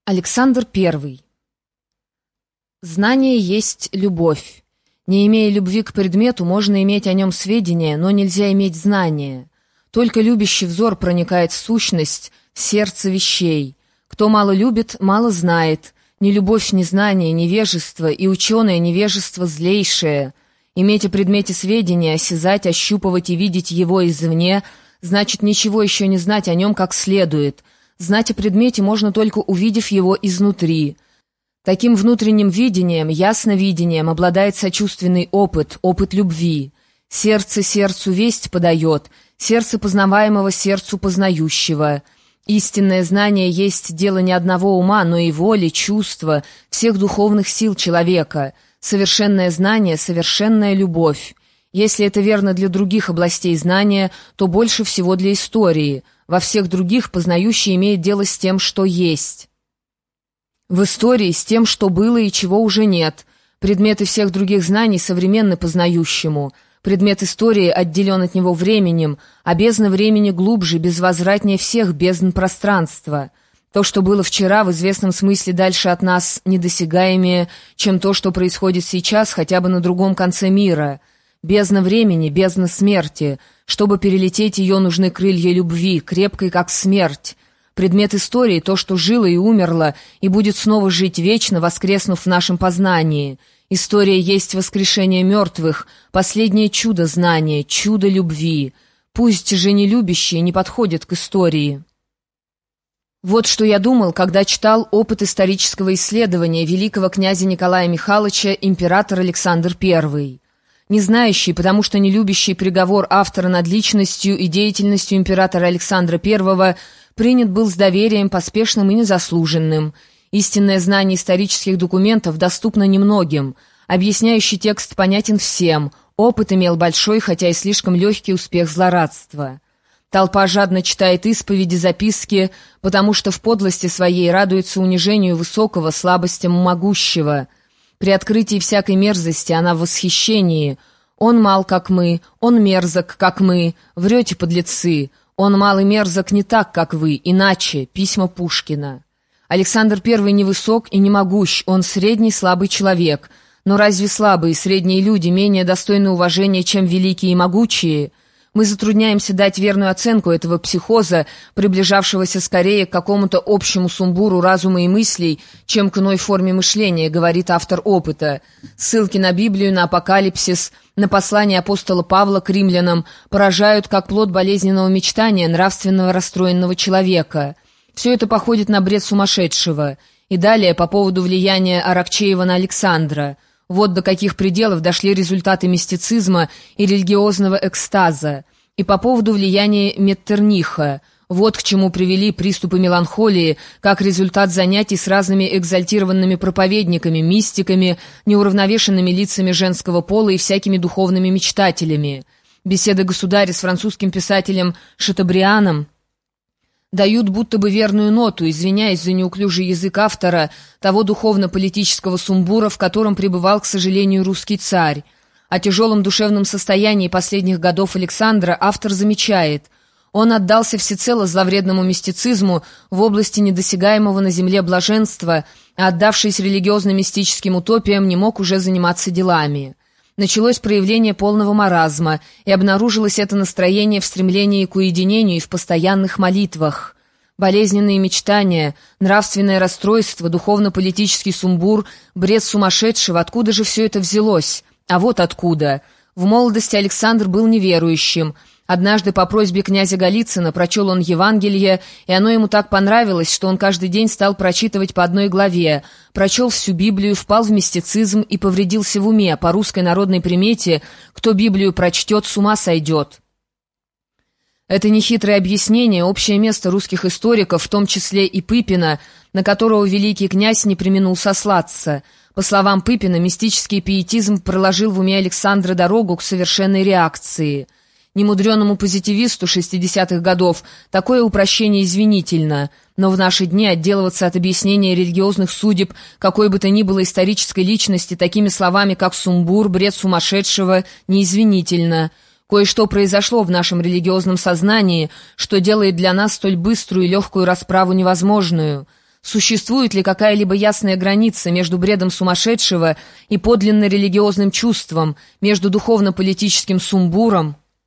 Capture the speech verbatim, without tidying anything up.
Александр Первый. Знание есть любовь. Не имея любви к предмету, можно иметь о нем сведения, но нельзя иметь знания. Только любящий взор проникает в сущность, в сердце вещей. Кто мало любит, мало знает. Ни любовь, ни знание, невежество, и ученое невежество злейшее. Иметь о предмете сведения, осязать, ощупывать и видеть его извне, значит ничего еще не знать о нем как следует. Знать о предмете можно только увидев его изнутри. Таким внутренним видением, ясновидением обладает сочувственный опыт, опыт любви. Сердце сердцу весть подает, сердце познаваемого сердцу познающего. Истинное знание есть дело не одного ума, но и воли, чувства, всех духовных сил человека. Совершенное знание — совершенная любовь. Если это верно для других областей знания, то больше всего для истории. Во всех других познающий имеет дело с тем, что есть. В истории с тем, что было и чего уже нет. Предметы всех других знаний современны познающему. Предмет истории отделен от него временем, а бездна времени глубже, безвозвратнее всех бездн пространства. То, что было вчера, в известном смысле дальше от нас, недосягаемее, чем то, что происходит сейчас, хотя бы на другом конце мира. Бездна времени, бездна смерти. Чтобы перелететь ее, нужны крылья любви, крепкой, как смерть. Предмет истории — то, что жило и умерло, и будет снова жить вечно, воскреснув в нашем познании. История есть воскрешение мертвых, последнее чудо знания, чудо любви. Пусть же не любящие не подходят к истории. Вот что я думал, когда читал опыт исторического исследования великого князя Николая Михайловича, император Александр Первый. Не знающий, потому что не любящий приговор автора над личностью и деятельностью императора Александра Первого принят был с доверием, поспешным и незаслуженным. Истинное знание исторических документов доступно немногим. Объясняющий текст понятен всем. Опыт имел большой, хотя и слишком легкий успех злорадства. Толпа жадно читает исповеди, записки, потому что в подлости своей радуется унижению высокого, слабостям могущего. При открытии всякой мерзости она в восхищении. Он мал, как мы, он мерзок, как мы. Врете, подлецы. Он мал и мерзок не так, как вы, иначе. Письма Пушкина. Александр Первый невысок и не могущ, он средний слабый человек. Но разве слабые средние люди менее достойны уважения, чем великие и могучие? Мы затрудняемся дать верную оценку этого психоза, приближавшегося скорее к какому-то общему сумбуру разума и мыслей, чем к иной форме мышления, говорит автор опыта. Ссылки на Библию, на Апокалипсис, на послание апостола Павла к римлянам поражают как плод болезненного мечтания нравственного расстроенного человека. Все это походит на бред сумасшедшего. И далее по поводу влияния Аракчеева на Александра. Вот до каких пределов дошли результаты мистицизма и религиозного экстаза. И по поводу влияния Меттерниха. Вот к чему привели приступы меланхолии, как результат занятий с разными экзальтированными проповедниками, мистиками, неуравновешенными лицами женского пола и всякими духовными мечтателями. Беседы государя с французским писателем Шатобрианом дают будто бы верную ноту, извиняясь за неуклюжий язык автора, того духовно-политического сумбура, в котором пребывал, к сожалению, русский царь. О тяжелом душевном состоянии последних годов Александра автор замечает: он отдался всецело зловредному мистицизму в области недосягаемого на земле блаженства, а отдавшись религиозно-мистическим утопиям, не мог уже заниматься делами. Началось проявление полного маразма, и обнаружилось это настроение в стремлении к уединению и в постоянных молитвах. Болезненные мечтания, нравственное расстройство, духовно-политический сумбур, бред сумасшедшего — откуда же все это взялось? А вот откуда. В молодости Александр был неверующим. Однажды по просьбе князя Голицына прочел он Евангелие, и оно ему так понравилось, что он каждый день стал прочитывать по одной главе, прочел всю Библию, впал в мистицизм и повредился в уме. По русской народной примете: кто Библию прочтет, с ума сойдет. Это нехитрое объяснение, общее место русских историков, в том числе и Пыпина, на которого великий князь не преминул сослаться. По словам Пыпина, мистический пиетизм проложил в уме Александра дорогу к совершенной реакции. Немудренному позитивисту шестидесятых годов такое упрощение извинительно, но в наши дни отделываться от объяснения религиозных судеб какой бы то ни было исторической личности такими словами, как сумбур, бред сумасшедшего, неизвинительно. Кое-что произошло в нашем религиозном сознании, что делает для нас столь быструю и легкую расправу невозможную. Существует ли какая-либо ясная граница между бредом сумасшедшего и подлинно религиозным чувством, между духовно-политическим сумбуром,